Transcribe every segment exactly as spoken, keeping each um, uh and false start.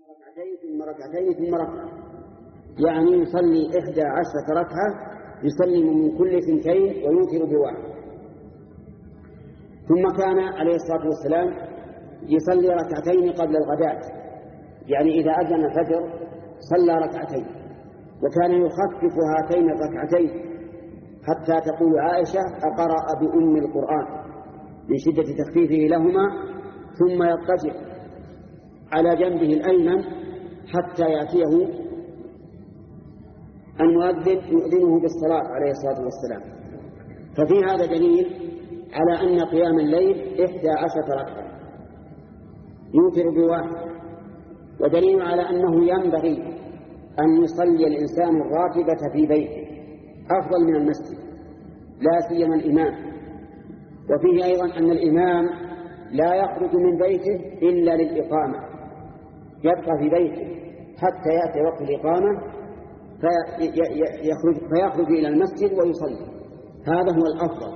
ركعتين ثم ركعتين ثم ركعة، يعني يصلي إحدى عشرة ركعة يسلم من كل ثنتين ويوتر بواحد. ثم كان عليه الصلاة والسلام يصلي ركعتين قبل الغداة، يعني إذا أذن الفجر صلى ركعتين، وكان يخفف هاتين الركعتين حتى تقول عائشة أقرأ بأم القرآن من شدة تخفيفه لهما، ثم يضطجع على جنبه الأيمن حتى يأتيه المؤذن يؤذنه بالصلاة عليه الصلاة والسلام. ففي هذا دليل على أن قيام الليل إحدى عشرة ركعة يوتر بواحد، ودليل على أنه ينبغي أن يصلي الإنسان الراتبة في بيته أفضل من المسجد، لا سيما الإمام. وفيه أيضا أن الإمام لا يخرج من بيته إلا للإقامة، يبقى في بيته حتى يأتي وقت الإقامة فيخرج, فيخرج إلى المسجد ويصلي. هذا هو الأفضل،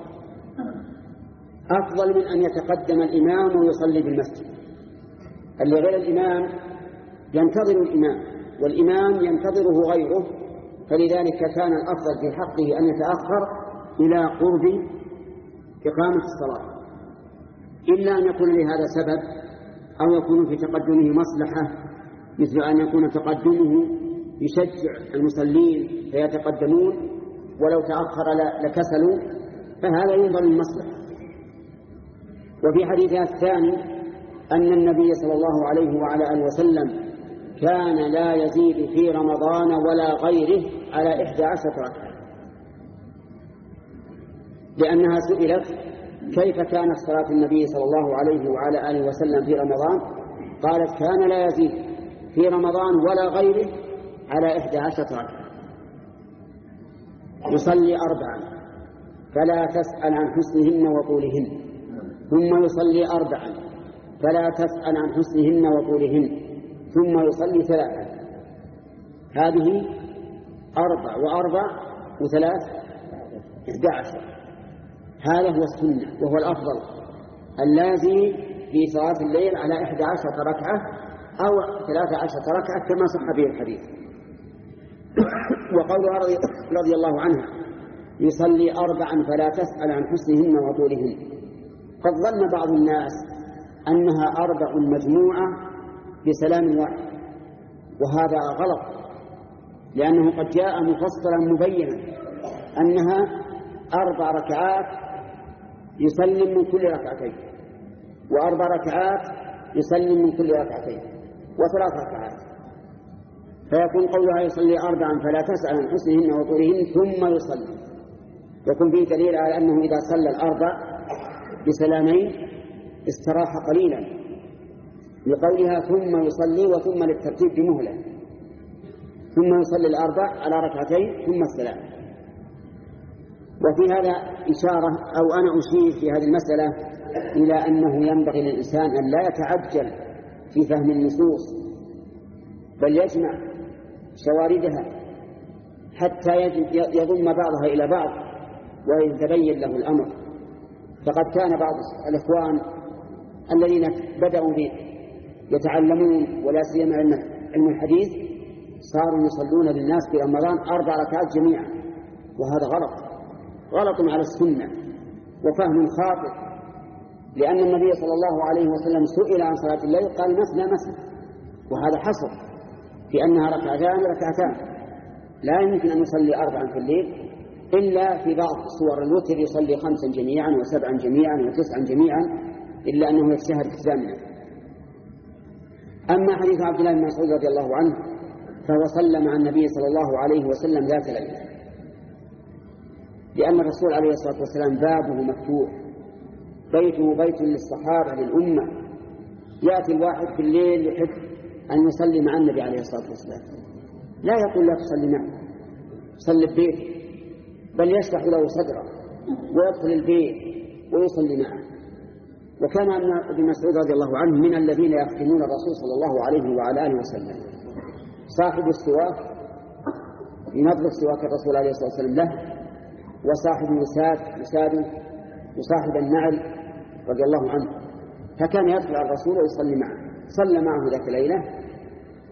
أفضل من أن يتقدم الإمام ويصلي بالمسجد. اللي غير الإمام ينتظر الإمام والإمام ينتظره غيره، فلذلك كان الأفضل في حقه أن يتأخر إلى قرب إقامة الصلاة، إلا أن يكون لهذا سبب أو يكون في تقدمه مصلحة، مثل أن يكون تقدمه يشجع المصلين فيتقدمون، ولو تأخر لكسلوا، فهذا ينظر للمصلحة. وفي حديثها الثاني أن النبي صلى الله عليه وعلى آله وسلم كان لا يزيد في رمضان ولا غيره على إحدى عشرة ركعة، لأنها سئلت كيف كانت صلاة النبي صلى الله عليه وعلى آله وسلم في رمضان، قالت كان لا يزيد في رمضان ولا غيره على إحدى عشرة ركعة، يصلي أربعا فلا تسأل عن حسنهن وطولهن، ثم يصلي أربعا فلا تسأل عن حسنهن وطولهن، ثم يصلي ثلاثا. هذه أربع وأربع وثلاث إحدى عشر. هذا هو السنة وهو الأفضل اللازم في صلاة الليل على إحدى عشرة ركعة أو ثلاثة عشرة ركعة كما صح به الحديث. وقولها رضي الله عنها يصلي أربعا فلا تسأل عن حسنهن وطولهن، قد ظن بعض الناس أنها أربع مجموعة بسلام واحد، وهذا غلط، لأنه قد جاء مفصلا مبينا أنها أربع ركعات يسلم من كل ركعتين، وأربع ركعات يسلم من كل ركعتين، وثلاث ركعات، فيكون قولها يصلي أربعا فلا تسأل عن حسنهن وطولهن ثم يصلي، يكون فيه دليل على أنه إذا صلى الأربع بسلامين استراح قليلا، لقولها ثم يصلي وثم للترتيب بمهلة، ثم يصلي الأربع على ركعتين ثم السلام. وفي هذا إشارة أو أنا أشير في هذه المسألة إلى أنه ينبغي للإنسان أن لا يتعجل في فهم النصوص، بل يجمع شواردها حتى يضم بعضها إلى بعض ويتبين له الأمر. فقد كان بعض الإخوان الذين بدأوا يتعلمون ولا سيما علم الحديث صاروا يصلون للناس في رمضان أربع ركعات جميعا، وهذا غلط، غلط على السنة وفهم خاطئ، لأن النبي صلى الله عليه وسلم سئل عن صلاة الليل قال مثنى مثنى، وهذا حصر في أنها ركعتان ركعتان، لا يمكن أن يصلي أربعا في الليل إلا في بعض صور الوتر يصلي خمسا جميعا وسبعا جميعا وتسعا جميعا، إلا أنه يتشهد في الثامنة. أما حديث عبد الله بن مسعود رضي الله عنه فهو صلى مع النبي صلى الله عليه وسلم ذات ليلة، لأن الرسول عليه الصلاة والسلام بابه مفتوح، بيته بيت للصحابة للأمة، يأتي الواحد في الليل يحب أن يصلي مع النبي عليه الصلاة والسلام، لا يقول لا تصلي معه، صلي ببيته، بل يشرح له صدره ويدخل البيت ويصلي معه. وكان ابن مسعود رضي الله عنه من الذين يختمون الرسول صلى الله عليه وعلى آله وسلم، صاحب السواك ينظف سواك الرسول عليه الصلاة والسلام له، وصاحب يساد يساده، وصاحب النعل رضي الله عنه، فكان يدخل على الرسول ويصلي معه. صلى معه ذات ليلة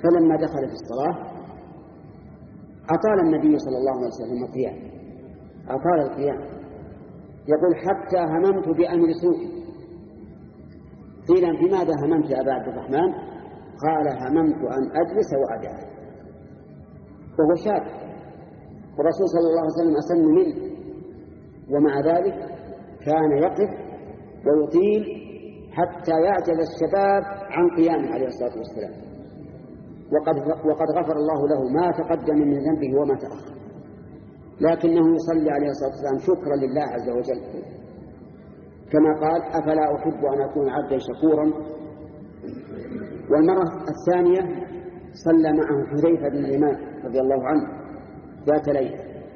فلما دخل في الصلاة أطال النبي صلى الله عليه وسلم القيام، أطال القيام، يقول حتى هممت بأمر سوء. قيل بماذا هممت يا أبا عبد الرحمن؟ قال هممت أن أجلس وأدع، وهو شاب والرسول صلى الله عليه وسلم أسن منه، ومع ذلك كان يقف ويطيل حتى يعجز الشباب عن قيامه عليه الصلاة والسلام، وقد وقد غفر الله له ما تقدم من ذنبه وما تأخر، لكنه يصلي عليه الصلاة والسلام شكرا لله عز وجل، كما قال أفلا أحب أن أكون عبدا شكورا. والمرة الثانية صلى معه حذيفة بن اليمان رضي الله عنه ذات ليلة،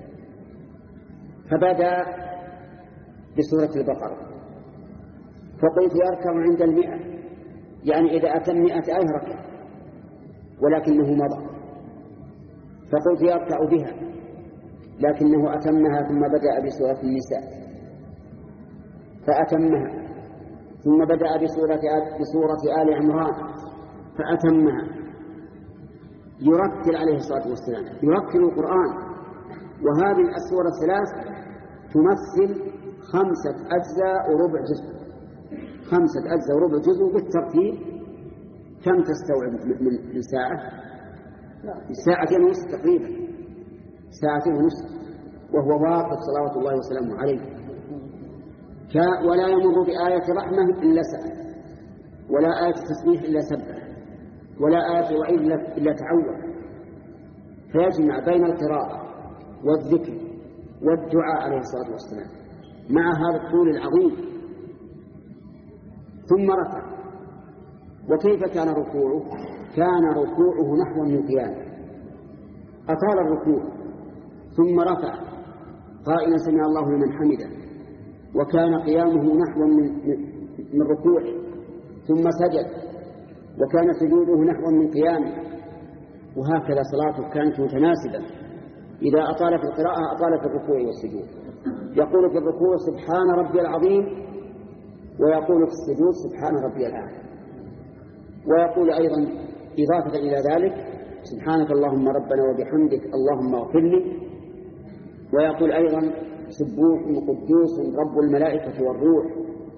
فبدأ بسورة البقرة، فقلت يركع عند المئة، يعني إذا أتم مئة آية ركع، ولكنه مضى، فقلت يركع بها، لكنه أتمها ثم بدأ بسورة النساء فأتمها، ثم بدأ بسورة, بسورة آل عمران فأتمها، يرتل عليه الصلاة والسلام، يرتل القرآن، وهذه الأسورة الثلاث تمثل خمسة أجزاء وربع جزء، خمسة أجزاء وربع جزء بالترتيب. كم تستوعب من ساعة؟ ساعتين ونصف تقريبا، ساعتين ونصف، وهو واقف صلوات الله وسلامه عليه، ولا يمر بآية رحمة إلا سأل، ولا آية تسبيح إلا سبح، ولا آية وعيد إلا تعوذ، فيجمع بين القراءة والذكر والدعاء عليه الصلاة والسلام مع هذا الطول العظيم. ثم ركع، وكيف كان ركوعه؟ كان ركوعه نحو من قيامه، أطال الركوع، ثم رفع قائلا سمع الله لمن حمده، وكان قيامه نحو من, من ركوعه، ثم سجد، وكان سجوده نحو من قيامه، وهكذا صلاته كانت متناسبة، إذا أطال في القراءة أطال في الركوع والسجود، يقول في الركوع سبحان ربي العظيم، ويقول في السجود سبحان ربي الأعلى، ويقول أيضا إضافة إلى ذلك سبحانك اللهم ربنا وبحمدك اللهم اغفر لي، ويقول أيضا سبوح قدوس رب الملائكة والروح.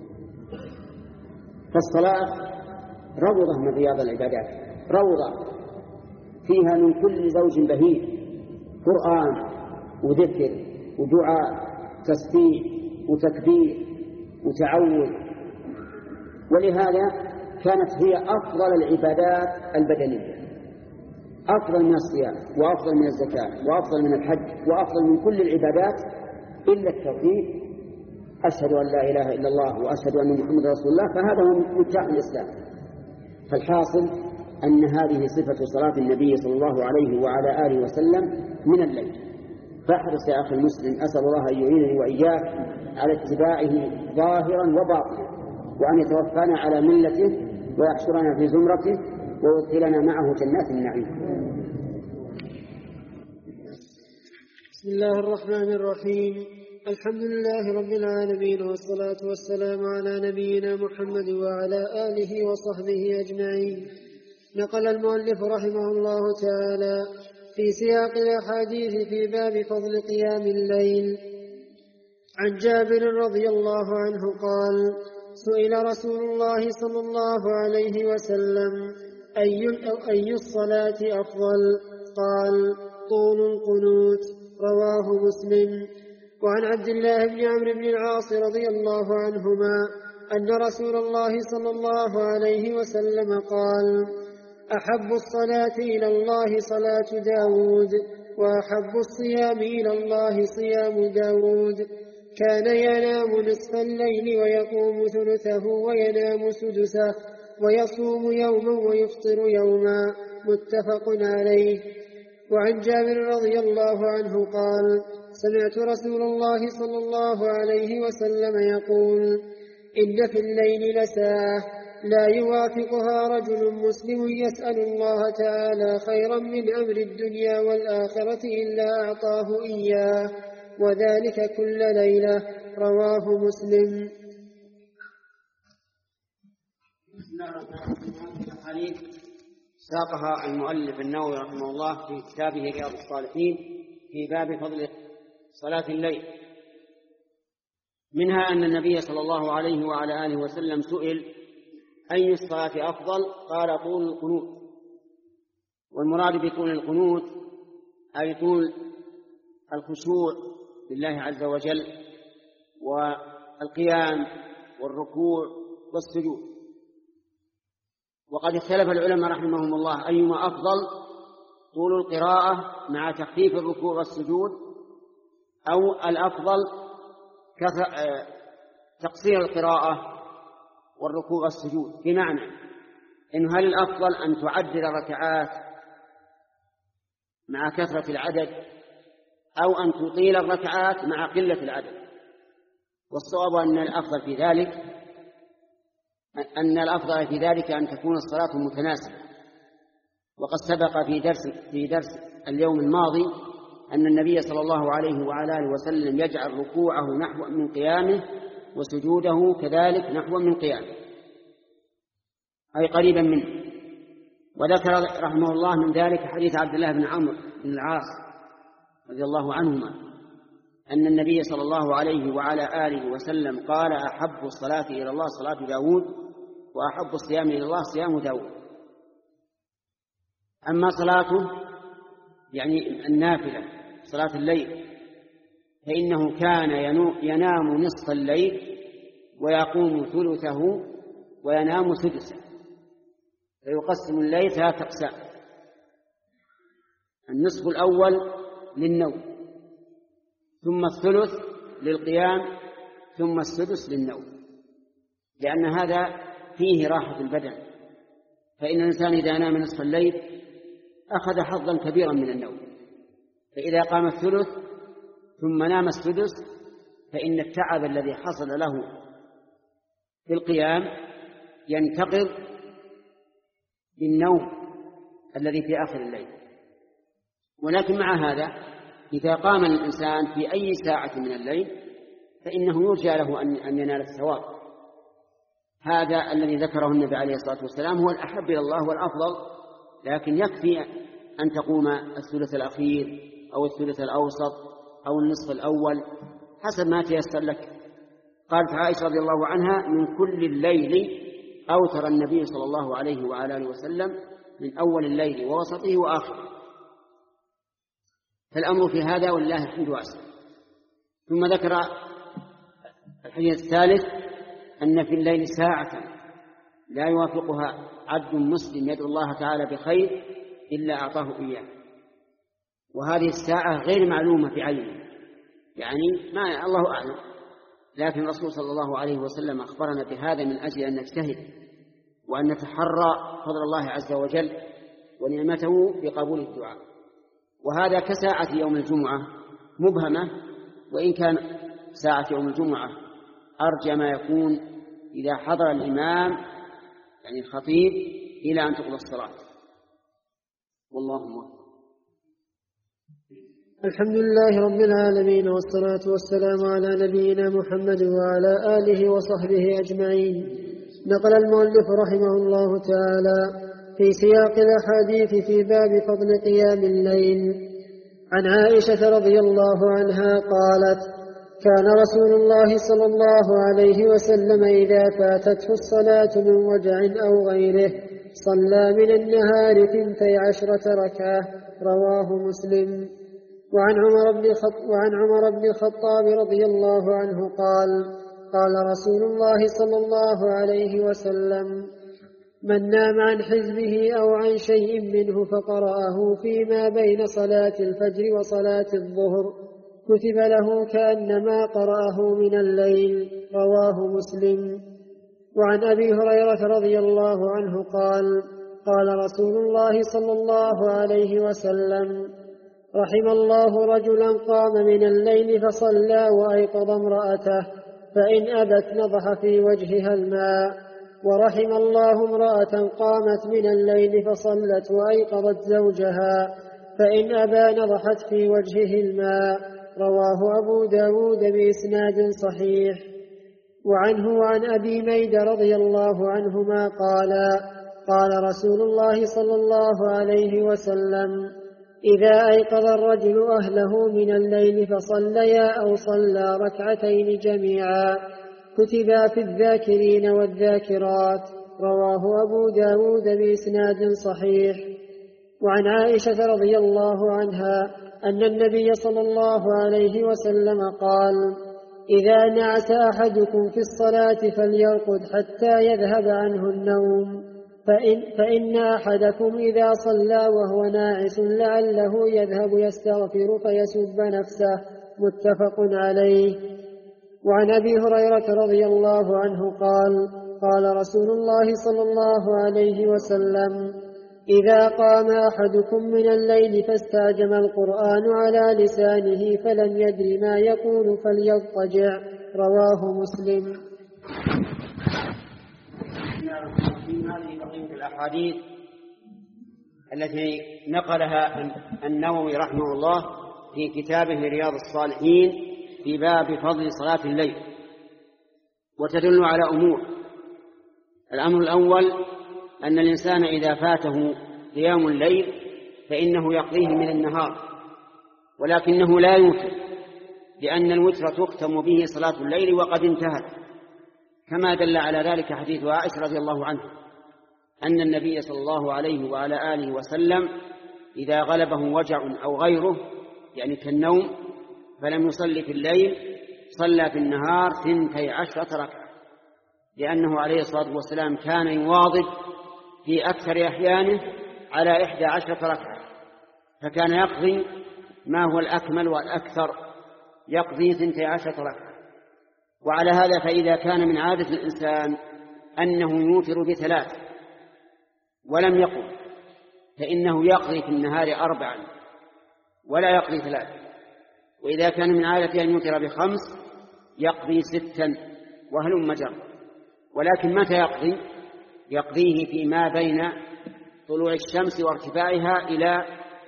فالصلاة روضة من رياض العبادات، روضة فيها من كل زوج بهيج، قرآن وذكر ودعاء تسبيح وتكبير وتعوذ، ولهذا كانت هي أفضل العبادات البدنية، أفضل من الصيام وأفضل من الزكاة وأفضل من الحج وأفضل من كل العبادات إلا التوحيد، أشهد أن لا إله إلا الله وأشهد أن محمد رسول الله، فهذا هو مفتاح الإسلام. فالحاصل أن هذه صفة صلاة النبي صلى الله عليه وعلى آله وسلم من الليل، فاحرص يا أخي المسلم، أسأل الله أن يعينني وإياك على اتباعه ظاهرا وباطنا، وأن يتوفانا على ملته ويحشرنا في زمرته ويدخلنا معه جنات النعيم. بسم الله الرحمن الرحيم، الحمد لله رب العالمين، والصلاة والسلام على نبينا محمد وعلى آله وصحبه أجمعين. نقل المؤلف رحمه الله تعالى في سياق الأحاديث في باب فضل قيام الليل عن جابر رضي الله عنه قال: سئل رسول الله صلى الله عليه وسلم: أي, أي الصلاة أفضل؟ قال: طول القنوت. رواه مسلم. وعن عبد الله بن عمرو بن العاص رضي الله عنهما أن رسول الله صلى الله عليه وسلم قال: أحب الصلاة إلى الله صلاة داود، وأحب الصيام إلى الله صيام داود. كان ينام نصف الليل ويقوم ثلثه وينام سدسه، ويصوم يوما ويفطر يوما. متفق عليه. وعن جابر رضي الله عنه قال: سمعت رسول الله صلى الله عليه وسلم يقول: إن في الليل لساعة لا يوافقها رجل مسلم يسأل الله تعالى خيرا من أمر الدنيا والآخرة إلا أعطاه إياه، وذلك كل ليلة. رواه مسلم. ساقها المؤلف النووي رحمه الله في كتابه رياض الصالحين في باب فضل صلاة الليل. منها أن النبي صلى الله عليه وعلى آله وسلم سئل أي الصلاة أفضل؟ قال طول القنوت. والمراد بطول القنوت أي طول الخشوع لله عز وجل والقيام والركوع والسجود. وقد اختلف العلماء رحمهم الله أيما أفضل، طول القراءة مع تخفيف الركوع والسجود، أو الأفضل تقصير القراءة والركوع والسجود، بمعنى إن هل الأفضل أن تعدد الركعات مع كثرة العدد أو أن تطيل الركعات مع قلة العدد. والصواب أن الأفضل في ذلك أن الأفضل في ذلك أن تكون الصلاة متناسبة. وقد سبق في درس في درس اليوم الماضي أن النبي صلى الله عليه وعلى آله وسلم يجعل ركوعه نحو من قيامه وسجوده كذلك نحو من قيامه، أي قريبا منه. وذكر رحمه الله من ذلك حديث عبد الله بن عمرو بن العاص رضي الله عنهما أن النبي صلى الله عليه وعلى آله وسلم قال: أحب الصلاة إلى الله صلاة داود، وأحب الصيام إلى الله صيام داود. أما صلاته يعني النافلة صلاة الليل فإنه كان ينام نصف الليل ويقوم ثلثه وينام سدسه، فيقسم الليل ثلاثة أقسام: النصف الأول للنوم، ثم الثلث للقيام، ثم السدس للنوم، لأن هذا فيه راحة البدن. فإن الإنسان إذا نام نصف الليل أخذ حظا كبيرا من النوم، فإذا قام الثلث ثم نام السدس فإن التعب الذي حصل له في القيام ينتقض بالنوم الذي في آخر الليل. ولكن مع هذا إذا قام الإنسان في أي ساعة من الليل فإنه يرجى له أن ينال الثواب. هذا الذي ذكره النبي عليه الصلاة والسلام هو الأحب إلى الله والأفضل، لكن يكفي أن تقوم الثلث الأخير أو الثلث الأوسط أو النصف الأول حسب ما تيسر لك. قالت عائشة رضي الله عنها: من كل الليل أوتر النبي صلى الله عليه وعلى آله وسلم من أول الليل ووسطه وآخره. فالأمر في هذا والله الحمد واسع. ثم ذكر الحديث الثالث أن في الليل ساعة لا يوافقها عبد مسلم يدعو الله تعالى بخير إلا أعطاه إياه، وهذه الساعة غير معلومة في عينه، يعني ما الله أعلم، لكن الرسول صلى الله عليه وسلم أخبرنا بهذا من أجل أن نجتهد وأن نتحرى فضل الله عز وجل ونعمته بقبول الدعاء. وهذا كساعة يوم الجمعة مبهمة، وإن كان ساعة يوم الجمعة أرجى ما يكون إذا حضر الإمام يعني الخطيب إلى أن تقضى الصلاة. والله موفق. الحمد لله رب العالمين، والصلاة والسلام على نبينا محمد وعلى آله وصحبه أجمعين. نقل المؤلف رحمه الله تعالى في سياق الأحاديث في باب فضل قيام الليل عن عائشة رضي الله عنها قالت: كان رسول الله صلى الله عليه وسلم إذا فاتته الصلاة من وجع أو غيره صلى من النهار ثنتي عشرة ركعة. رواه مسلم. وعن عمر بن الخطاب وعن عمر بن الخطاب رضي الله عنه قال: قال رسول الله صلى الله عليه وسلم: من نام عن حزبه أو عن شيء منه فقرأه فيما بين صلاة الفجر وصلاة الظهر كتب له كأنما قرأه من الليل. رواه مسلم. وعن أبي هريرة رضي الله عنه قال: قال رسول الله صلى الله عليه وسلم: رحم الله رجلا قام من الليل فصلى وأيقظ امرأته فإن أبت نضح في وجهها الماء. ورحم الله امرأة قامت من الليل فصلت وأيقظت زوجها فإن أبى نضحت في وجهه الماء. رواه أبو داود بإسناد صحيح. وعنه وعن أبي ميد رضي الله عنهما قال: قال رسول الله صلى الله عليه وسلم: إذا أيقظ الرجل أهله من الليل فصليا أو صلى ركعتين جميعا كتبا في الذاكرين والذاكرات. رواه أبو داود بإسناد صحيح. وعن عائشة رضي الله عنها أن النبي صلى الله عليه وسلم قال: إذا نعس أحدكم في الصلاة فليرقد حتى يذهب عنه النوم، فإن, فإن أحدكم إذا صلى وهو ناعس لعله يذهب يستغفر فيسب نفسه. متفق عليه. وعن أبي هريرة رضي الله عنه قال: قال رسول الله صلى الله عليه وسلم: إذا قام أحدكم من الليل فاستعجم القرآن على لسانه فلم يدر ما يقول فليضطجع. رواه مسلم. هذه بقية الأحاديث التي نقلها النووي رحمه الله في كتابه رياض الصالحين في باب فضل صلاة الليل، وتدل على أمور. الأمر الأول أن الإنسان إذا فاته قيام الليل فإنه يقضيه من النهار، ولكنه لا يوتر، لأن الوتر تختم به صلاة الليل وقد انتهت، كما دل على ذلك حديث عائشة رضي الله عنها أن النبي صلى الله عليه وعلى آله وسلم إذا غلبه وجع أو غيره يعني كالنوم فلم يصلي في الليل صلى في النهار ثنتي عشرة ركعة، لأنه عليه الصلاة والسلام كان يواظب في أكثر أحيانه على إحدى عشرة ركعة، فكان يقضي ما هو الأكمل والأكثر، يقضي ثنتي عشرة ركعة. وعلى هذا فإذا كان من عادة الإنسان أنه يوتر بثلاث ولم يقم، فإنه يقضي في النهار أربعا ولا يقضي ثلاث. وإذا كان من عادة أن يوتر بخمس يقضي ستا وهلم جر. ولكن متى يقضي؟ يقضيه فيما بين طلوع الشمس وارتفاعها إلى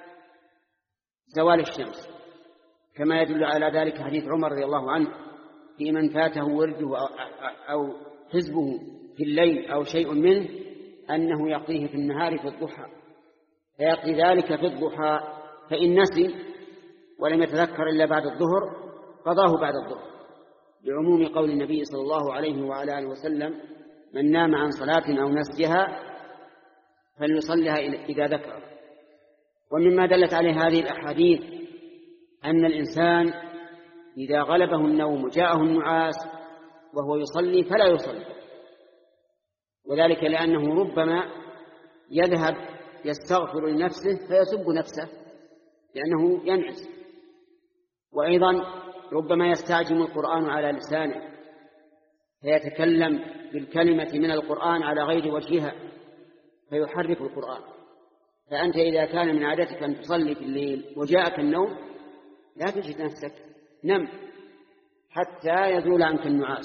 زوال الشمس، كما يدل على ذلك حديث عمر رضي الله عنه في من فاته ورده أو حزبه في الليل أو شيء منه أنه يقضيه في النهار في الضحى، فيقضي ذلك في الضحى، فإن نسي ولم يتذكر إلا بعد الظهر قضاه بعد الظهر، بعموم قول النبي صلى الله عليه وعلى آله وسلم: من نام عن صلاة أو نسيها فليصلها إذا ذكر. ومما دلت عليه هذه الأحاديث أن الإنسان إذا غلبه النوم جاءه النعاس وهو يصلي فلا يصلي، وذلك لأنه ربما يذهب يستغفر لنفسه فيسب نفسه لأنه ينعس، وأيضا ربما يستعجم القرآن على لسانه فيتكلم بالكلمة من القرآن على غير وجهها فيحرك القرآن. فأنت إذا كان من عادتك أن تصلي في الليل وجاءك النوم لا تجد نفسك، نم حتى يزول عنك النعاس،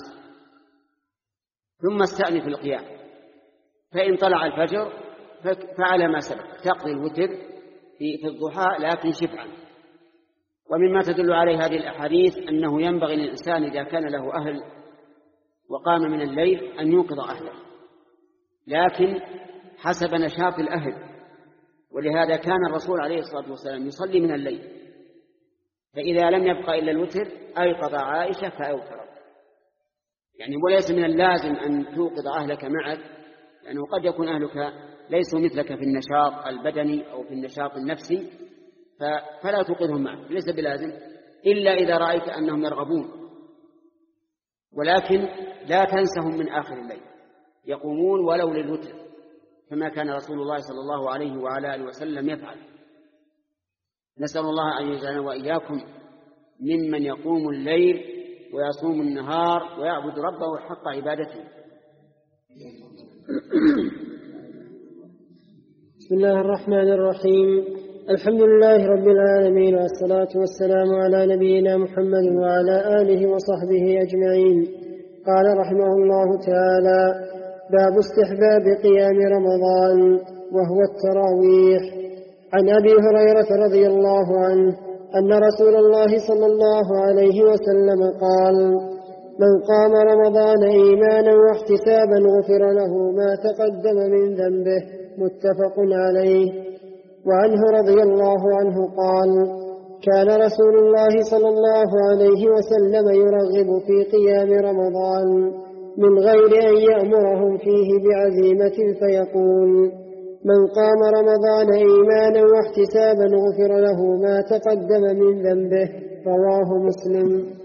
ثم استأنف القيام، فإن طلع الفجر فعلى ما سبق تقضي الوتر في الضحى لكن شفعا. ومما تدل عليه هذه الأحاديث أنه ينبغي للإنسان إذا كان له أهل وقام من الليل أن يوقظ أهله، لكن حسب نشاط الأهل. ولهذا كان الرسول عليه الصلاة والسلام يصلي من الليل، فإذا لم يبقى إلا الوتر أيقظ عائشة فأوترت، يعني وليس من اللازم أن توقظ أهلك معك، لأنه يعني قد يكون أهلك ليسوا مثلك في النشاط البدني أو في النشاط النفسي فلا توقظهم معك، ليس بلازم إلا إذا رأيت أنهم يرغبون، ولكن لا تنسهم من آخر الليل، يقومون ولو للوتر كما كان رسول الله صلى الله عليه وعلى آله وسلم يفعل. نسأل الله أن يجعلنا وإياكم ممن يقوم الليل ويصوم النهار ويعبد ربه حق عبادته. بسم الله الرحمن الرحيم. الحمد لله رب العالمين، والصلاة والسلام على نبينا محمد وعلى آله وصحبه أجمعين. قال رحمه الله تعالى: باب استحباب قيام رمضان وهو التراويح. عن أبي هريرة رضي الله عنه أن رسول الله صلى الله عليه وسلم قال: من قام رمضان إيمانا واحتسابا غفر له ما تقدم من ذنبه. متفق عليه. وعنه رضي الله عنه قال: كان رسول الله صلى الله عليه وسلم يرغب في قيام رمضان من غير أن يأمرهم فيه بعزيمة فيقول: من قام رمضان إيمانا واحتسابا غفر له ما تقدم من ذنبه. رواه مسلم.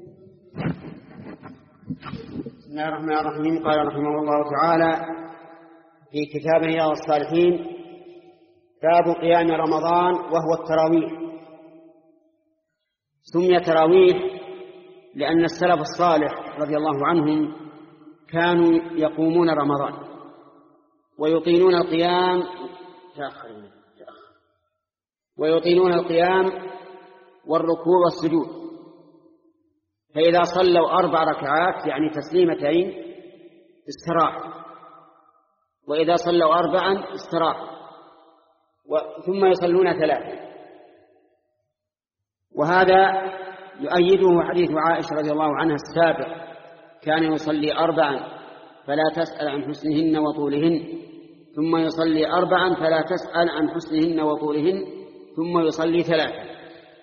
بسم الله الرحمن الرحيم. قال رحمه الله تعالى في كتابه رياض الصالحين: باب قيام رمضان وهو التراويح. سمي تراويح لأن السلف الصالح رضي الله عنهم كانوا يقومون رمضان ويطيلون القيام ويطيلون القيام والركوع والسجود. فإذا صلوا أربع ركعات يعني تسليمتين استراحوا، وإذا صلوا أربعا استراحوا، ثم يصلون ثلاثة. وهذا يؤيده حديث عائشة رضي الله عنها السابق: كان يصلي أربعا فلا تسأل عن حسنهن وطولهن، ثم يصلي أربعا فلا تسأل عن حسنهن وطولهن، ثم يصلي ثلاثة.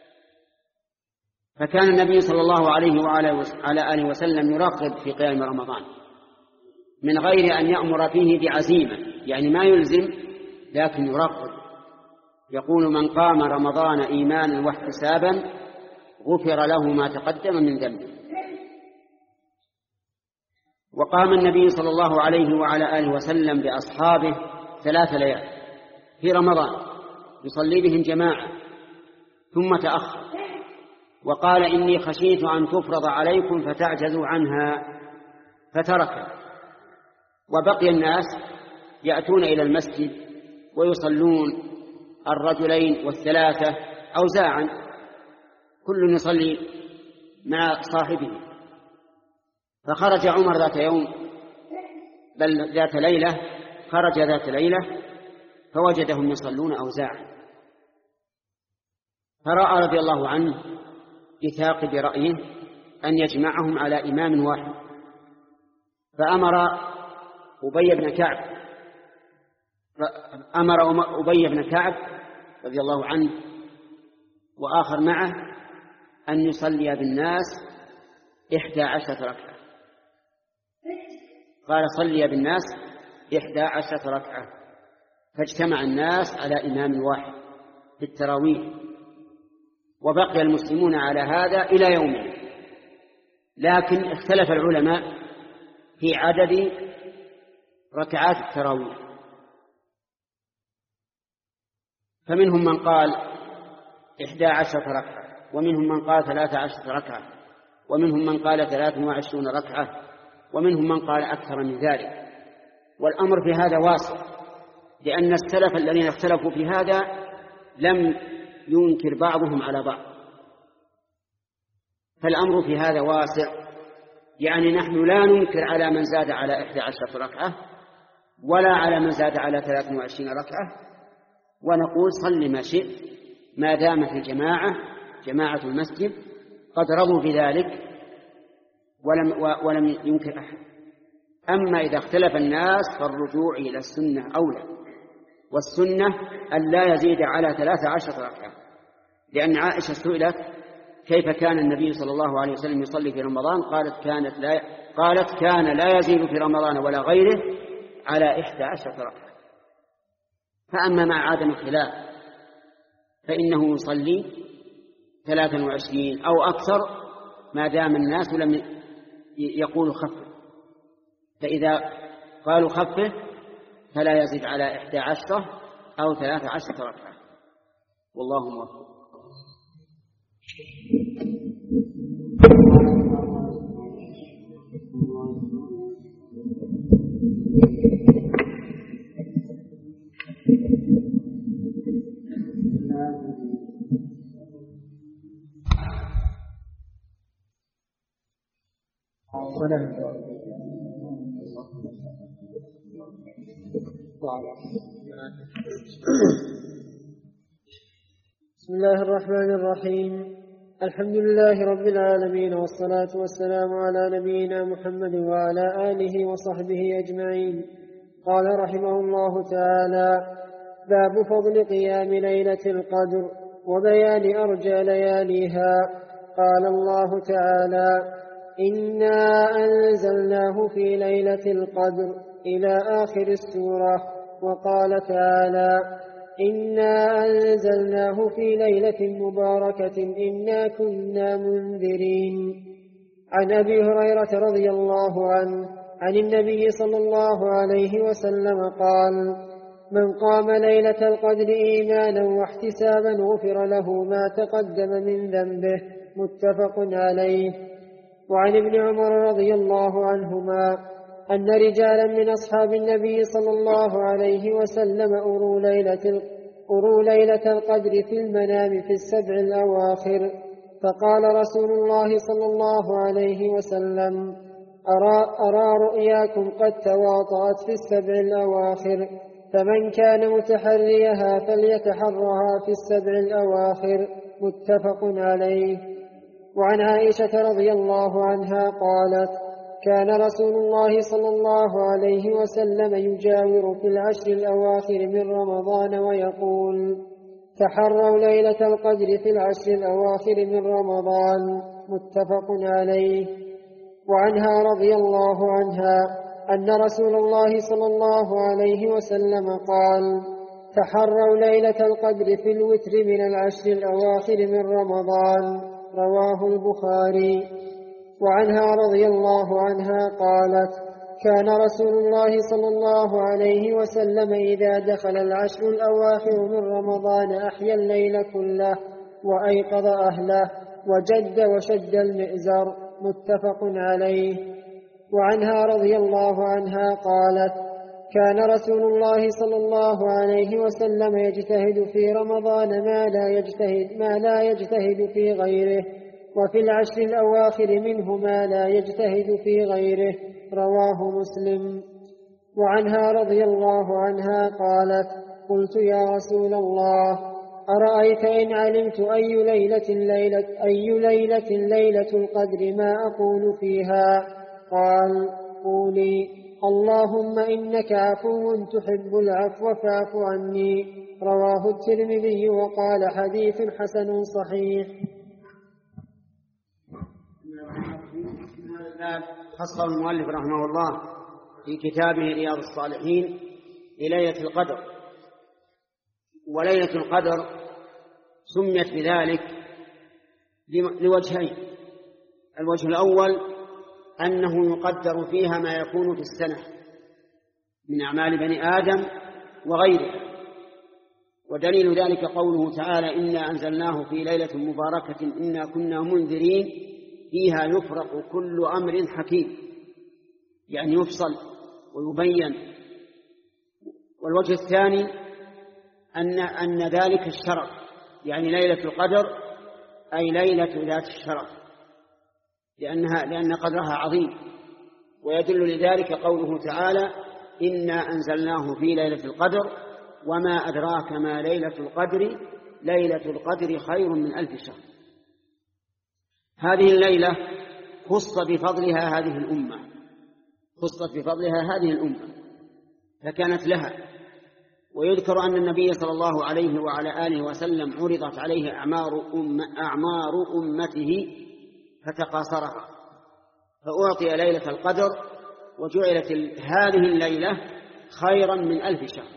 فكان النبي صلى الله عليه وعلى آله وسلم يرغب في قيام رمضان من غير أن يأمر فيه بعزيمة، يعني ما يلزم لكن يرغب. يقول: من قام رمضان إيمانا واحتسابا غفر له ما تقدم من ذنبه. وقام النبي صلى الله عليه وعلى آله وسلم بأصحابه ثلاث ليال في رمضان يصلي بهم جماعة، ثم تأخر وقال: إني خشيت أن تفرض عليكم فتعجزوا عنها، فترك. وبقي الناس يأتون إلى المسجد ويصلون الرجلين والثلاثة أوزاعا، كل يصلي مع صاحبه. فخرج عمر ذات يوم بل ذات ليلة خرج ذات ليلة فوجدهم يصلون أوزاعا، فرأى رضي الله عنه بثاقب رأيه أن يجمعهم على إمام واحد، فأمر أبي بن كعب أمر أبي بن كعب رضي الله عنه وآخر معه أن يصلي بالناس إحدى عشرة ركعة. قال: صلي بالناس إحدى عشرة ركعة. فاجتمع الناس على إمام واحد في التراويح، وبقي المسلمون على هذا إلى يومنا. لكن اختلف العلماء في عدد ركعات التراويح، فمنهم من قال إحدى عشرة ركعة، ومنهم من قال ثلاثة عشرة ركعة، ومنهم من قال ثلاث وعشرون ركعة، ومنهم من قال أكثر من ذلك. والأمر في هذا واسع، لأن السلف الذين اختلفوا في هذا لم ينكر بعضهم على بعض، فالأمر في هذا واسع. يعني نحن لا ننكر على من زاد على إحدى عشرة ركعة ولا على من زاد على ثلاث وعشرين ركعة، ونقول: صل ما شئت ما دامت الجماعة جماعة المسجد قد رضوا بذلك ولم, ولم ينكر أحد. أما إذا اختلف الناس فالرجوع إلى السنة أولى، والسنة أن لا يزيد على ثلاث عشرة ركعة، لأن عائشة سئلت: كيف كان النبي صلى الله عليه وسلم يصلي في رمضان؟ قالت: كانت لا قالت كان لا يزيد في رمضان ولا غيره على إحدى عشرة ركعة. فأما مع عدم الخلاف فإنه يصلي ثلاثا وعشرين أو أكثر ما دام الناس لم يقولوا خفف، فإذا قالوا خفف فلا يزيد على إحدى عشرة أو ثلاث عشرة ركعة، والله موفق. بسم الله الرحمن الرحيم. الحمد لله رب العالمين، والصلاة والسلام على نبينا محمد وعلى آله وصحبه أجمعين. قال رحمه الله تعالى: باب فضل قيام ليلة القدر وبيان أرجى لياليها. قال الله تعالى: إنا أنزلناه في ليلة القدر إلى آخر السورة. وقال تعالى: إنا أنزلناه في ليلة مباركة إنا كنا منذرين. عن أبي هريرة رضي الله عنه عن النبي صلى الله عليه وسلم قال: من قام ليلة القدر إيمانا واحتسابا غفر له ما تقدم من ذنبه. متفق عليه. وعن ابن عمر رضي الله عنهما أن رجالا من أصحاب النبي صلى الله عليه وسلم أروا ليلة, أروا ليلة القدر في المنام في السبع الأواخر، فقال رسول الله صلى الله عليه وسلم: أرى, أرى رؤياكم قد تواطأت في السبع الأواخر، فمن كان متحريها فليتحرها في السبع الأواخر. متفق عليه. وعن عائشة رضي الله عنها قالت: كان رسول الله صلى الله عليه وسلم يجاور في العشر الأواخر من رمضان ويقول: تحروا ليلة القدر في العشر الأواخر من رمضان. متفق عليه. وعنها رضي الله عنها أن رسول الله صلى الله عليه وسلم قال: تحروا ليلة القدر في الوتر من العشر الأواخر من رمضان. رواه البخاري. وعنها رضي الله عنها قالت: كان رسول الله صلى الله عليه وسلم إذا دخل العشر الأواخر من رمضان أحيا الليل كله وأيقظ أهله وجد وشد المئزر. متفق عليه. وعنها رضي الله عنها قالت: كان رسول الله صلى الله عليه وسلم يجتهد في رمضان ما لا يجتهد, ما لا يجتهد في غيره، وفي العشر الأواخر منه ما لا يجتهد في غيره. رواه مسلم. وعنها رضي الله عنها قالت: قلت يا رسول الله، أرأيت إن علمت أي ليلة ليلة, أي ليلة ليلة القدر ما أقول فيها؟ قال: قولي: اللهم إنك عفو تحب العفو فاعف عني. رواه الترمذي وقال: حديث حسن صحيح. خصه المؤلف رحمه الله في كتابه رياض الصالحين لليلة القدر. وليلة القدر سميت بذلك لوجهين: الوجه الأول أنه يقدر فيها ما يكون في السنة من أعمال بني آدم وغيرها، ودليل ذلك قوله تعالى: إنا أنزلناه في ليلة مباركة إنا كنا منذرين فيها يفرق كل أمر حكيم، يعني يفصل ويبين. والوجه الثاني أن, أن ذلك الشرف، يعني ليلة القدر أي ليلة ذات الشرف، لأنها لأن قدرها عظيم. ويدل لذلك قوله تعالى: إنا أنزلناه في ليلة القدر وما أدراك ما ليلة القدر ليلة القدر خير من ألف شهر. هذه الليلة خص بفضلها هذه الأمة، خصت بفضلها هذه الأمة فكانت لها. ويذكر أن النبي صلى الله عليه وعلى آله وسلم عرضت عليه أعمار, أم أعمار أمته فتقاصرها فأعطي ليلة القدر، وجعلت هذه الليلة خيرا من ألف شهر.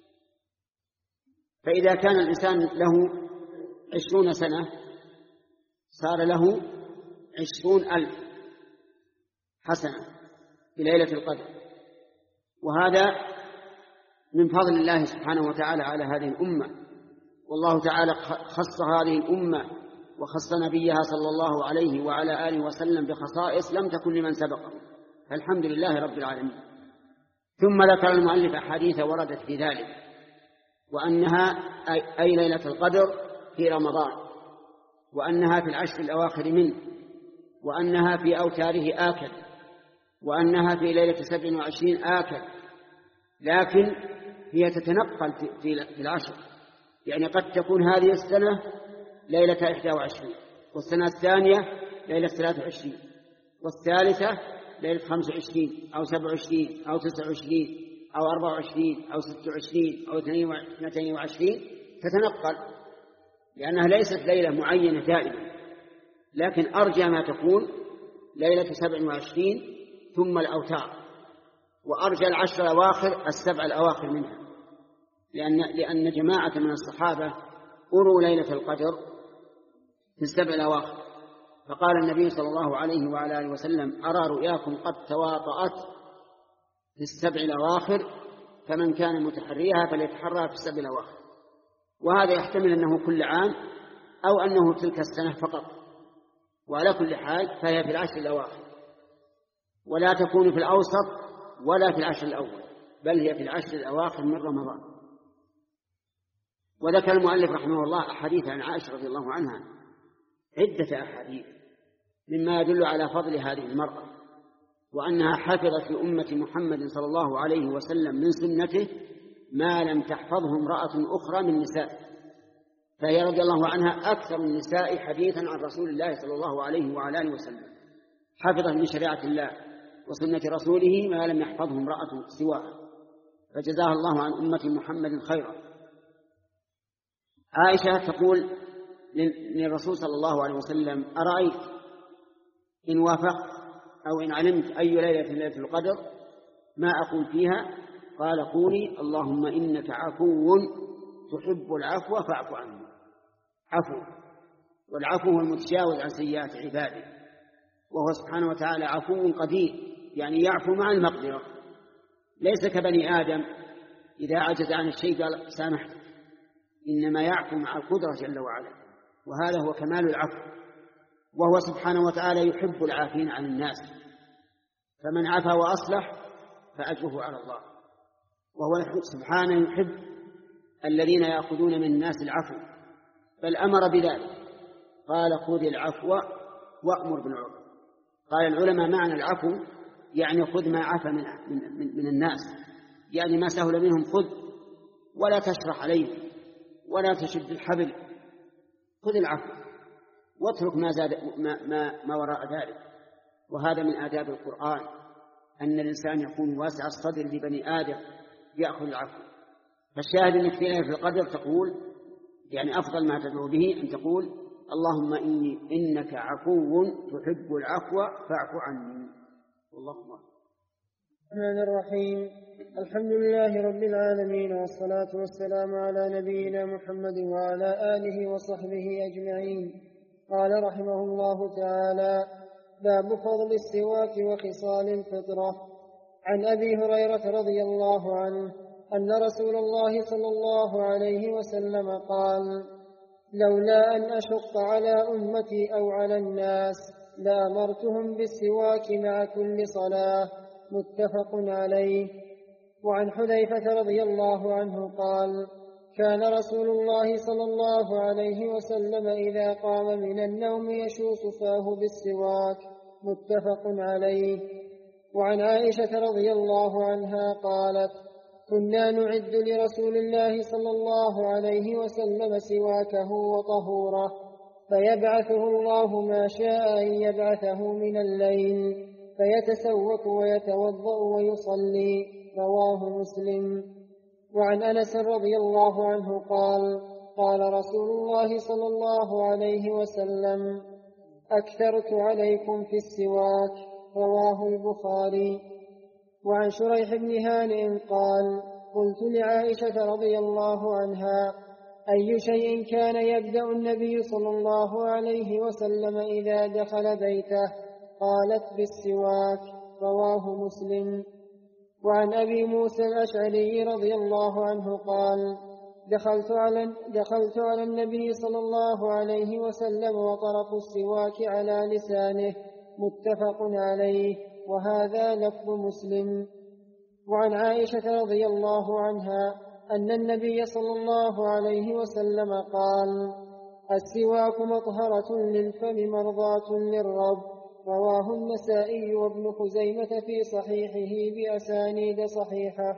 فإذا كان الإنسان له عشرون سنة صار له عشرون ألف حسنة في ليلة القدر، وهذا من فضل الله سبحانه وتعالى على هذه الأمة. والله تعالى خص هذه الأمة وخص نبيها صلى الله عليه وعلى آله وسلم بخصائص لم تكن لمن سبقه، فالحمد لله رب العالمين. ثم ذكر المؤلف أحاديث وردت في ذلك، وأنها أي ليلة القدر في رمضان، وأنها في العشر الأواخر منه، وأنها في أوتاره آكل، وأنها في ليلة سبع وعشرين آكل، لكن هي تتنقل في العشر، يعني قد تكون هذه السنة ليلة إحدى وعشرين، والسنة الثانية ليلة ثلاثة وعشرين، والثالثة ليلة خمسة وعشرين أو سبعة وعشرين أو تسعة وعشرين أو أربعة وعشرين أو ستة وعشرين أو اثنتين وعشرين، تتنقل لأنها ليست ليلة معينة دائما، لكن أرجى ما تكون ليلة سبع وعشرين ثم الأوتار، وأرجى العشر الأواخر السبع الأواخر منها، لأن, لأن جماعة من الصحابة أروا ليلة القدر في السبع الأواخر، فقال النبي صلى الله عليه وعلى آله وسلم: أرى رؤياكم قد تواطأت في السبع الأواخر، فمن كان متحريها فليتحرى في السبع الأواخر. وهذا يحتمل أنه كل عام أو أنه تلك السنة فقط، وعلى كل حال فهي في العشر الأواخر، ولا تكون في الأوسط ولا في العشر الأول، بل هي في العشر الأواخر من رمضان. وذكر المؤلف رحمه الله أحاديث عن عائشة رضي الله عنها، عدة أحاديث مما يدل على فضل هذه المرأة، وأنها حفظت في أمة محمد صلى الله عليه وسلم من سنته ما لم تحفظه امرأة أخرى من نساء، فهي رضي الله عنها أكثر النساء حديثا عن رسول الله صلى الله عليه وعلى آله وسلم، حفظت من شريعة الله وسنة رسوله ما لم يحفظه امرأة سواها، فجزاها الله عن أمة محمد خيرا. عائشة تقول للرسول صلى الله عليه وسلم: أرأيت إن وافقت أو إن علمت أي ليلة ليلة القدر ما أقول فيها؟ قال: قولي: اللهم إنك عفو تحب العفو فاعف عني. عفو، والعفو هو المتجاوز عن سيئات عباده، وهو سبحانه وتعالى عفو قدير، يعني يعفو مع المقدرة، ليس كبني آدم إذا عجز عن الشيء قال سامحت، إنما يعفو مع القدرة جل وعلا، وهذا هو كمال العفو. وهو سبحانه وتعالى يحب العافين عن الناس، فمن عفا وأصلح فأجره على الله، وهو سبحانه يحب الذين يأخذون من الناس العفو، بل أمر بذلك، قال: خذ العفو وأمر بالعرف. قال العلماء: معنى العفو يعني خذ ما عفا من, من, من الناس، يعني ما سهل منهم خذ، ولا تشرح عليه ولا تشد الحبل، خذ العفو واترك ما, زاد ما, ما, ما وراء ذلك. وهذا من آداب القرآن، أن الإنسان يكون واسع الصدر لبني آدم يأخذ العفو. فالشاهد أنك في ليلة القدر تقول، يعني أفضل ما تدعو به أن تقول: اللهم إني إنك عفو تحب العفو فاعف عني. والله أكبر. الرحمن الرحيم. الحمد لله رب العالمين، والصلاة والسلام على نبينا محمد وعلى آله وصحبه أجمعين. قال رحمه الله تعالى: باب فضل السواك وخصال الفطرة. عن أبي هريرة رضي الله عنه أن رسول الله صلى الله عليه وسلم قال: لولا أن أشق على أمتي أو على الناس لأمرتهم بالسواك مع كل صلاة. متفق عليه. وعن حذيفة رضي الله عنه قال: كان رسول الله صلى الله عليه وسلم إذا قام من النوم يشوص فاه بالسواك. متفق عليه. وعن عائشة رضي الله عنها قالت: كنا نعد لرسول الله صلى الله عليه وسلم سواكه وطهوره، فيبعثه الله ما شاء أن يبعثه من الليل، فيتسوك ويتوضأ ويصلي. رواه مسلم. وعن أنس رضي الله عنه قال: قال رسول الله صلى الله عليه وسلم: أكثرت عليكم في السواك. رواه البخاري. وعن شريح بن هانئ قال: قلت لعائشة رضي الله عنها: أي شيء كان يبدأ النبي صلى الله عليه وسلم إذا دخل بيته؟ قالت: بالسواك. رواه مسلم. وعن أبي موسى الأشعري رضي الله عنه قال: دخلت على, دخلت على النبي صلى الله عليه وسلم وطرف السواك على لسانه. متفق عليه. وهذا لفظ مسلم. وعن عائشة رضي الله عنها أن النبي صلى الله عليه وسلم قال: السواك مطهرة للفم مرضاة للرب. رواه النسائي وابن خزيمة في صحيحه بأسانيد صحيحة.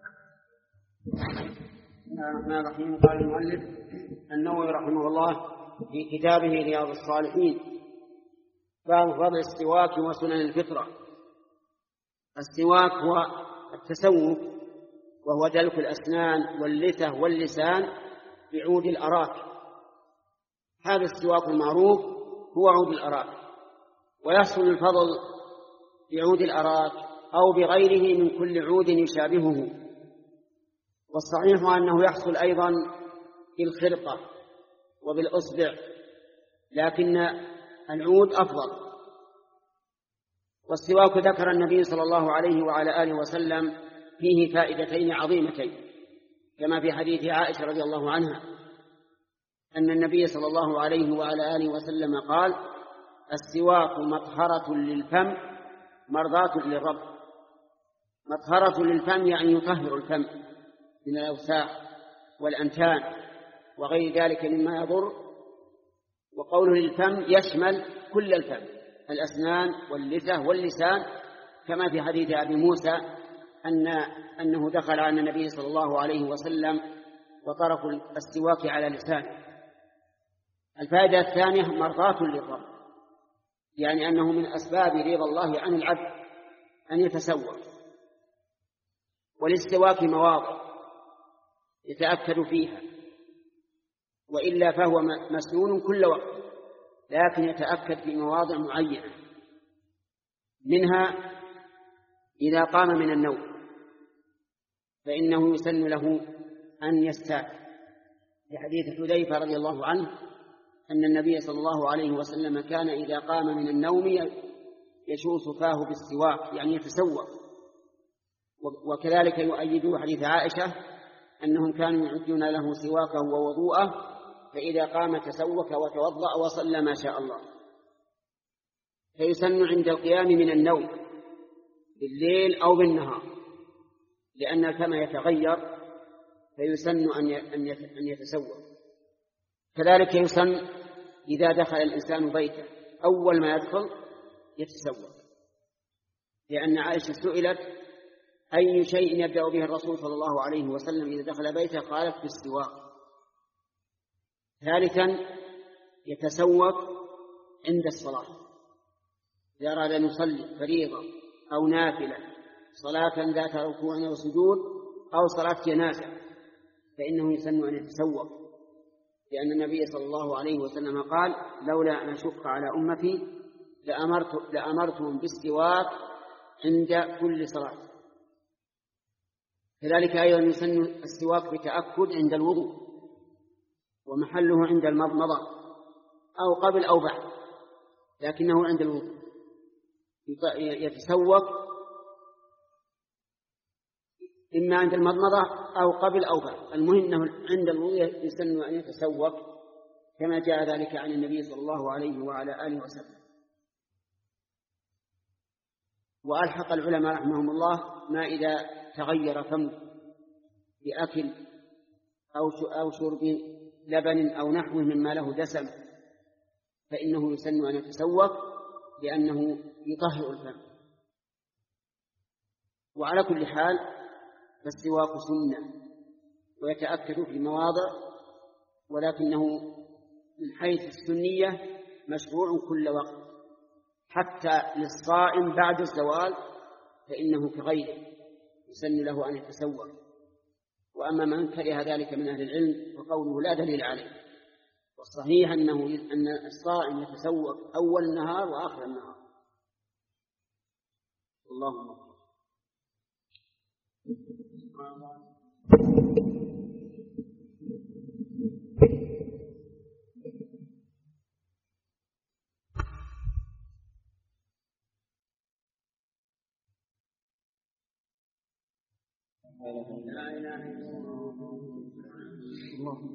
بسم الله الرحمن الرحيم. قال المؤلف النووي رحمه الله: في كتابه رياض الصالحين باب فضل السواك وسنن الفطرة. السواك هو التسوك، وهو دلك الأسنان واللثة واللسان بعود الأراك. هذا السواك المعروف هو عود الأراك، ويحصل الفضل بعود الأراك أو بغيره من كل عود يشابهه. والصحيح أنه يحصل أيضا بالخرقة وبالأصبع، لكن العود أفضل. والسواك ذكر النبي صلى الله عليه وعلى آله وسلم فيه فائدتين عظيمتين، كما في حديث عائشة رضي الله عنها أن النبي صلى الله عليه وعلى آله وسلم قال: السواك مطهرة للفم مرضاة للرب. مطهرة للفم يعني يطهر الفم من الأوساخ والأنتان وغير ذلك مما يضر. وقوله للفم يشمل كل الفم، الأسنان واللثة واللسان، كما في حديث أبي موسى أن أنه دخل على النبي صلى الله عليه وسلم وطرف السواك على لسانه. الفائدة الثانية مرضاة للرب، يعني أنه من أسباب رضا الله عن العبد أن يتسوق. وللسواك مواضع يتأكد فيها، وإلا فهو مسنون كل وقت، لكن يتأكد في مواضع معينة. منها إذا قام من النوم فإنه يسن له أن يستاك، في حديث حذيفة رضي الله عنه أن النبي صلى الله عليه وسلم كان إذا قام من النوم يشوص فاه بالسواك، يعني يتسوق. وكذلك يؤيده حديث عائشة أنهم كانوا يعدون له سواكه ووضوءه، فإذا قام تسوك وتوضأ وصلى ما شاء الله. فيسن عند القيام من النوم بالليل أو بالنهار، لأن الفم يتغير، فيسن أن يتسوق. كذلك يسن إذا دخل الإنسان بيته أول ما يدخل يتسوق، لأن عائشة سئلت أي شيء يبدأ به الرسول صلى الله عليه وسلم إذا دخل بيته، قالت بالسواك. ثالثا يتسوق عند الصلاة، إذا أراد أن يصلي فريضة أو نافلة، صلاة ذات ركوع وسجود أو صلاة جنازة، فإنه يسن أن يتسوق، لأن النبي صلى الله عليه وسلم قال: لولا أن أشق على أمتي لأمرت لأمرتهم بالسواك عند كل صلاة. كذلك أيضا يسن السواك بتأكد عند الوضوء، ومحله عند المضمضة أو قبل أو بعد، لكنه عند الوضوء يتسوق إما عند المضمضة أو قبل أو بعد. المهم أنه عند الوضوء يسن أن يتسوق، كما جاء ذلك عن النبي صلى الله عليه وعلى آله وسلم. وألحق العلماء رحمهم الله ما إذا تغير فم بأكل أو شرب لبن أو نحوه مما له دسم، فإنه يسن أن يتسوق، لأنه يطهر الفم. وعلى كل حال فالسواك سنة ويتأكد في مواضع، ولكنه من حيث السنية مشروع كل وقت، حتى للصائم بعد الزوال فإنه كغيره يسن له أن يتسوق. وأما من كره ذلك من أهل العلم فقوله لا دليل عليه، والصحيح أنه أن الصائم يتسوق أول النهار وآخر النهار. اللهم لا إله إلا الله.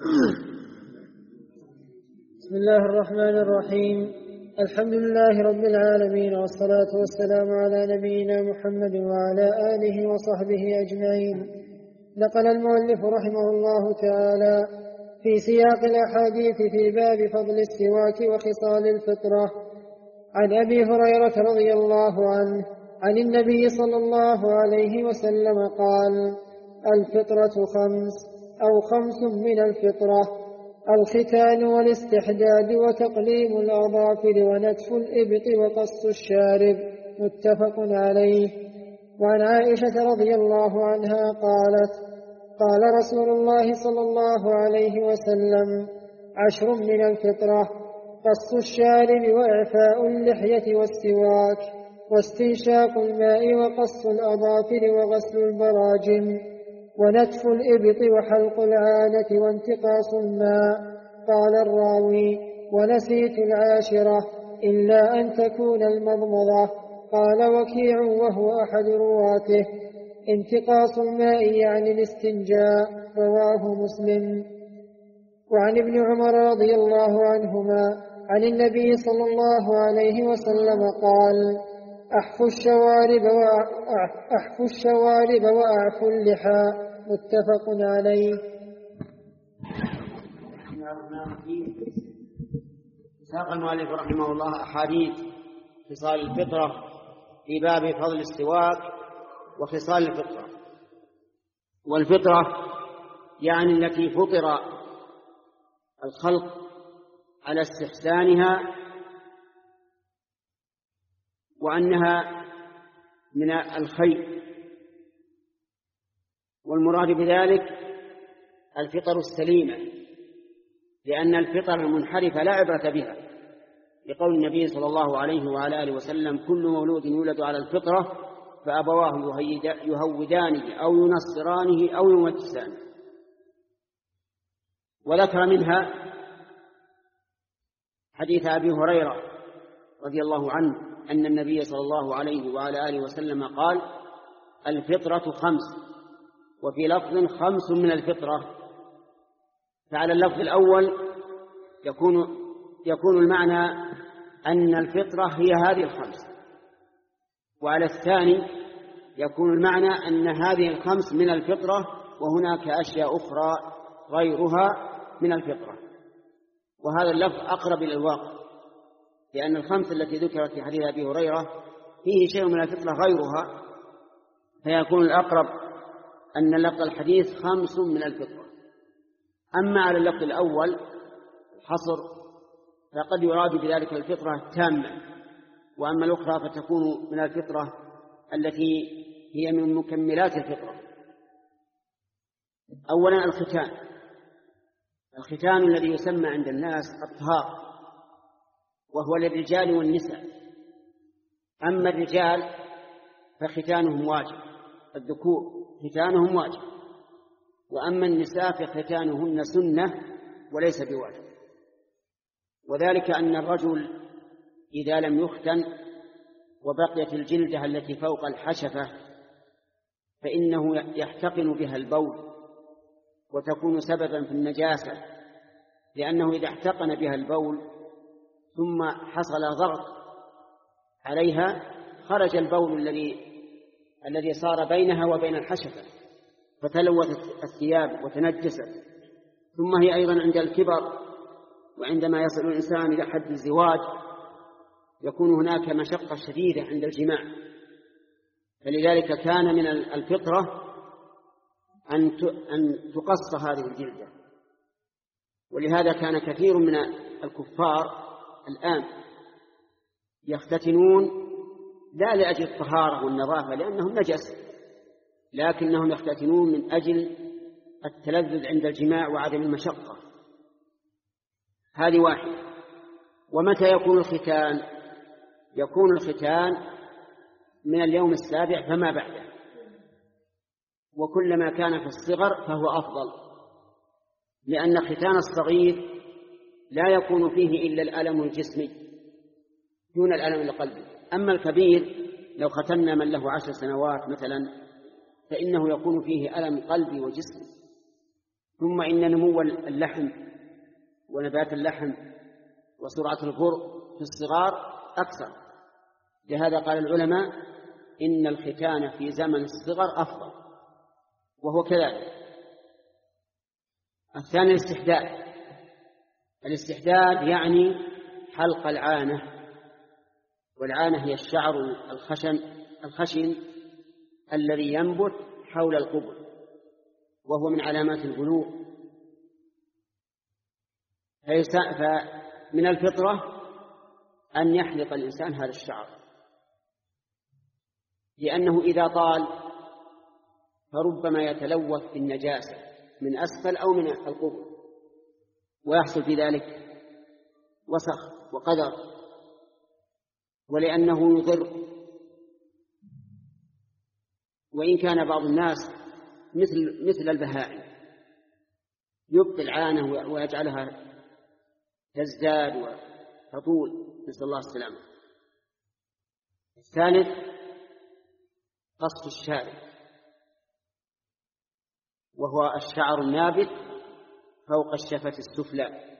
بسم الله الرحمن الرحيم. الحمد لله رب العالمين، والصلاة والسلام على نبينا محمد وعلى آله وصحبه أجمعين. نقل المؤلف رحمه الله تعالى في سياق الأحاديث في باب فضل السواك وخصال الفطرة عن أبي هريرة رضي الله عنه عن النبي صلى الله عليه وسلم قال: الفطرة خمس أو خمس من الفطرة: الختان والاستحداد وتقليم الأظافر ونتف الإبط وقص الشارب. متفق عليه. وعن عائشة رضي الله عنها قالت: قال رسول الله صلى الله عليه وسلم: عشر من الفطرة: قص الشارب وإعفاء اللحية والسواك واستنشاق الماء وقص الأظافر وغسل البراجم ونتف الإبط وحلق العانة وانتقاص الماء. قال الراوي: ونسيت العاشرة إلا أن تكون المضمضة. قال وكيع وهو أحد رواته: انتقاص الماء يعني الاستنجاء. رواه مسلم. وعن ابن عمر رضي الله عنهما عن النبي صلى الله عليه وسلم قال: أحفوا الشوارب وأحفوا الشوارب وأعفوا اللحى. متفق عليه. ساق المؤلف رحمه الله أحاديث خصال الفطرة في باب فضل السواك وخصال الفطرة. والفطرة يعني التي فطر الخلق على استحسانها وأنها من الخير، والمراد بذلك الفطر السليمة، لأن الفطر المنحرفة لا عبرة بها، لقول النبي صلى الله عليه وعلى آله وسلم: كل مولود يولد على الفطرة فأبواه يهودانه أو ينصرانه أو يمجسانه. وذكر منها حديث أبي هريرة رضي الله عنه أن النبي صلى الله عليه وعلى آله وسلم قال: الفطرة خمس، وفي لفظ خمس من الفطرة. فعلى اللفظ الأول يكون يكون المعنى أن الفطرة هي هذه الخمس، وعلى الثاني يكون المعنى أن هذه الخمس من الفطرة وهناك أشياء أخرى غيرها من الفطرة. وهذا اللفظ أقرب إلى الواقع، لأن الخمس التي ذكرت في حديث أبي هريرة فيه شيء من الفطرة غيرها، فيكون الأقرب أن لفظ الحديث خمس من الفطرة. أما على اللفظ الأول الحصر فقد يراد بذلك الفطرة التامة، وأما الأخرى فتكون من الفطرة التي هي من مكملات الفطرة. أولا الختان. الختان الذي يسمى عند الناس الطهارة، وهو للرجال والنساء. أما الرجال فختانهم واجب، الذكور ختانهم واجب، وأما النساء فختانهن سنة وليس بواجب. وذلك أن الرجل إذا لم يختن وبقيت الجلدة التي فوق الحشفة فإنه يحتقن بها البول وتكون سببا في النجاسة، لأنه إذا احتقن بها البول ثم حصل ضغط عليها خرج البول الذي الذي صار بينها وبين الحشفة فتلوثت الثياب وتنجست. ثم هي أيضا عند الكبر وعندما يصل الإنسان إلى حد الزواج يكون هناك مشقة شديدة عند الجماع، فلذلك كان من الفطرة أن تقص هذه الجلدة. ولهذا كان كثير من الكفار الآن يختتنون لا لأجل الطهارة والنظافة لأنهم نجس، لكنهم يختتنون من أجل التلذذ عند الجماع وعدم المشقة. هذه واحدة. ومتى يكون الختان؟ يكون الختان من اليوم السابع فما بعده، وكلما كان في الصغر فهو أفضل، لأن ختان الصغير لا يكون فيه إلا الألم الجسمي دون الألم القلبي. أما الكبير لو ختنا من له عشر سنوات مثلا فإنه يكون فيه ألم قلبي وجسمي. ثم إن نمو اللحم ونبات اللحم وسرعة الغر في الصغار أكثر، لهذا قال العلماء إن الختان في زمن الصغر أفضل، وهو كذلك. الثاني الاستحداد. الاستحداد يعني حلق العانة، والعانة هي الشعر الخشن الخشن الذي ينبت حول القبر، وهو من علامات البلوغ. فمن الفطرة أن يحلق الإنسان هذا الشعر، لأنه إذا طال فربما يتلوث بالنجاسة من أسفل أو من القبل، ويحصل في ذلك وسخ وقدر، ولأنه يضر. وإن كان بعض الناس مثل مثل البهائم يبقي العانة ويجعلها تزداد وتطول، نسأل الله السلامة. الثالث قص الشارب، وهو الشعر النابت فوق الشفة السفلى،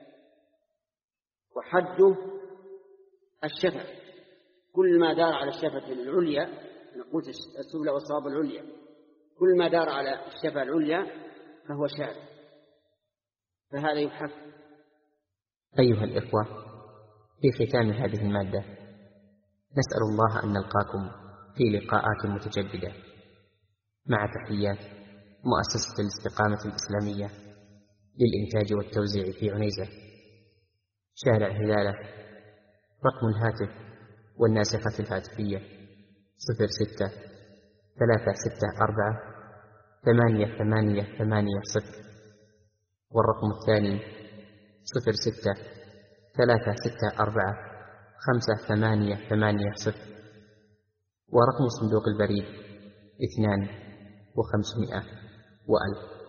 وحده الشفة، كل ما دار على الشفة العليا، نقول السفلى والصواب العليا، كل ما دار على الشفة العليا فهو شارب، فهذا يحف. أيها الإخوة، في ختام هذه المادة نسأل الله أن نلقاكم في لقاءات متجددة، مع تحيات مؤسسة الاستقامة الإسلامية للإنتاج والتوزيع في عنيزة، شارع هلالة. رقم الهاتف والناسخة الهاتفية صفر ستة ثلاثة ستة أربعة ثمانية ثمانية ثمانية صفر، والرقم الثاني صفر ستة ثلاثة ستة أربعة خمسة ثمانية ثمانية صفر، ورقم صندوق البريد اثنان وخمسمائة وألف.